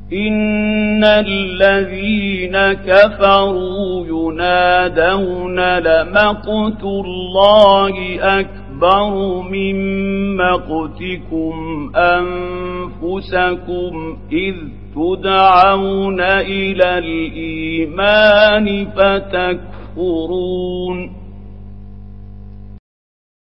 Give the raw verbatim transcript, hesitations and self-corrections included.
إن الذين كفروا ينادون لمقت الله أكبر من مقتكم أنفسكم إذ تدعون إلى الإيمان فتكفرون